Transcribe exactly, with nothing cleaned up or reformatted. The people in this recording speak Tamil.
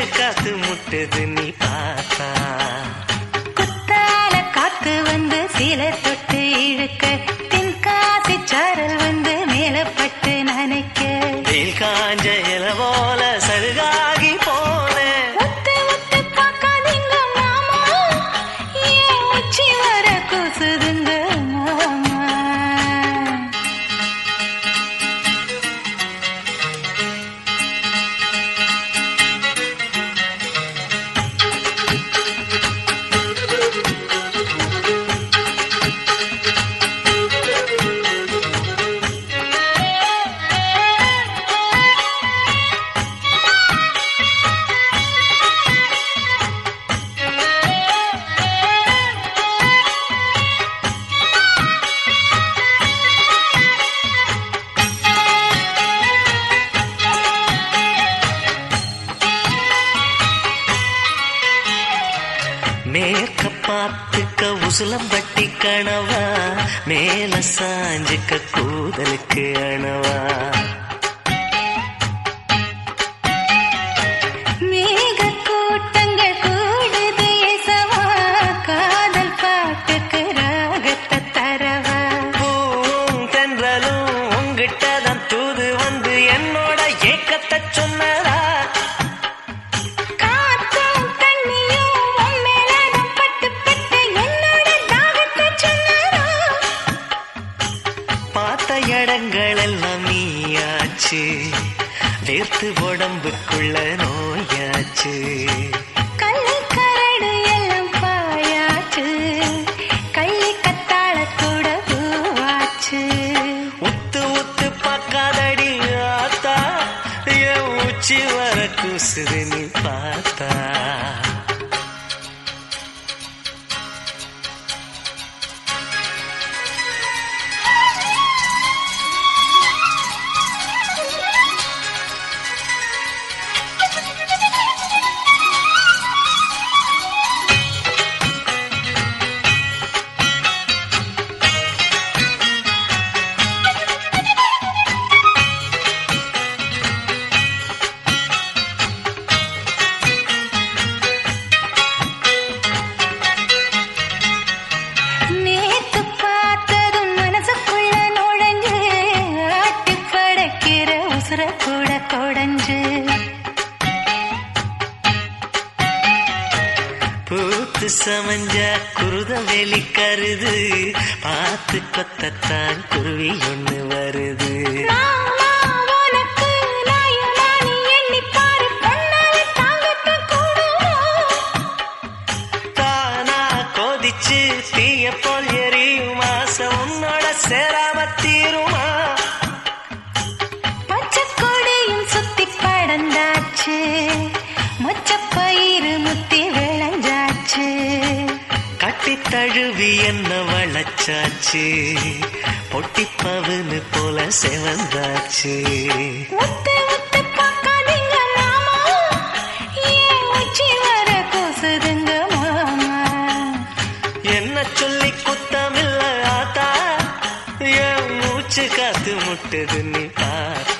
காத்து முட்டுது நீ பார்த்தா. குத்தால காத்து வந்து சீலை தொட்டு இழுக்க, தென்காசி சாரல் வந்து மேலப்பட்டு நனைக்க, வெயில் காஞ்ச இல போல சருகாகி போன. ஒத்து ஒத்து பார்க்காதீங்க மாமா, ஏன் உச்சி வர கூசுதுங்க மாமா. மேற்க பார்த்துக்க உசுலம்பட்டி கணவா, மேல சாஞ்சுக்க கூதலுக்கு அணவா. மேக கூட்டங்கள் கூடுது இசவா, காதல் பாட்டுக்கு ராகத்தை தரவா. பூவும் தென்றலும் உங்கிட்டதான் தூது வந்து என்னோட ஏக்கத்தை சொன்னதா. காத்தும் தண்ணியும் உன் மேலதான் பட்டு பட்டு என்னோட தாகத்தை சொன்னதா. பார்த்த இடங்கள் எல்லாம் நீயாச்சு, வேர்த்து உடம்புக்குள்ள நோயாச்சு. கள்ளி கரடு எல்லாம் பாயாச்சு, கள்ளி கத்தாழ கூட பூவாச்சு. உத்து உத்து பார்க்காதடி ஆத்தா, என் உச்சி வர கூசுது நீ பார்த்தா. நேத்து பார்த்ததும் மனசுக்குள்ள நுழைஞ்சு, ஆட்டி படைக்கிற உசுர கூட கொடைஞ்சு. பூத்து சமஞ்ச குருத வெளி கருது, பார்த்து கொத்தத்தான் குருவி ஒண்ணு வருது. மாமா உனக்கு நாயனானி எண்ணிப் பாரு, பொன்னால தாங்கத்தான் கூடுமா. தானா கொதிச்சு தீய போல் எரியும் ஆசை உன்னோட சேராம தீருமா. பச்சைக்கொடியும் சுத்தி படந்தாச்சு, மொச்சப்பயிறு முத்தி விளைஞ்சாச்சு. கட்டி தழுவி என்ன வளச்சாச்சு, பொட்டி பவுனு போல செவந்தாச்சு. ஒத்து ஒத்து பார்க்காதீங்க மாமா, ஏன் உச்சி வர கூசுதுங்க மாமா. என்ன சொல்லி குத்தமில்ல ஆத்தா, என் மூச்சு காத்து முட்டுது நீ பார்த்தா.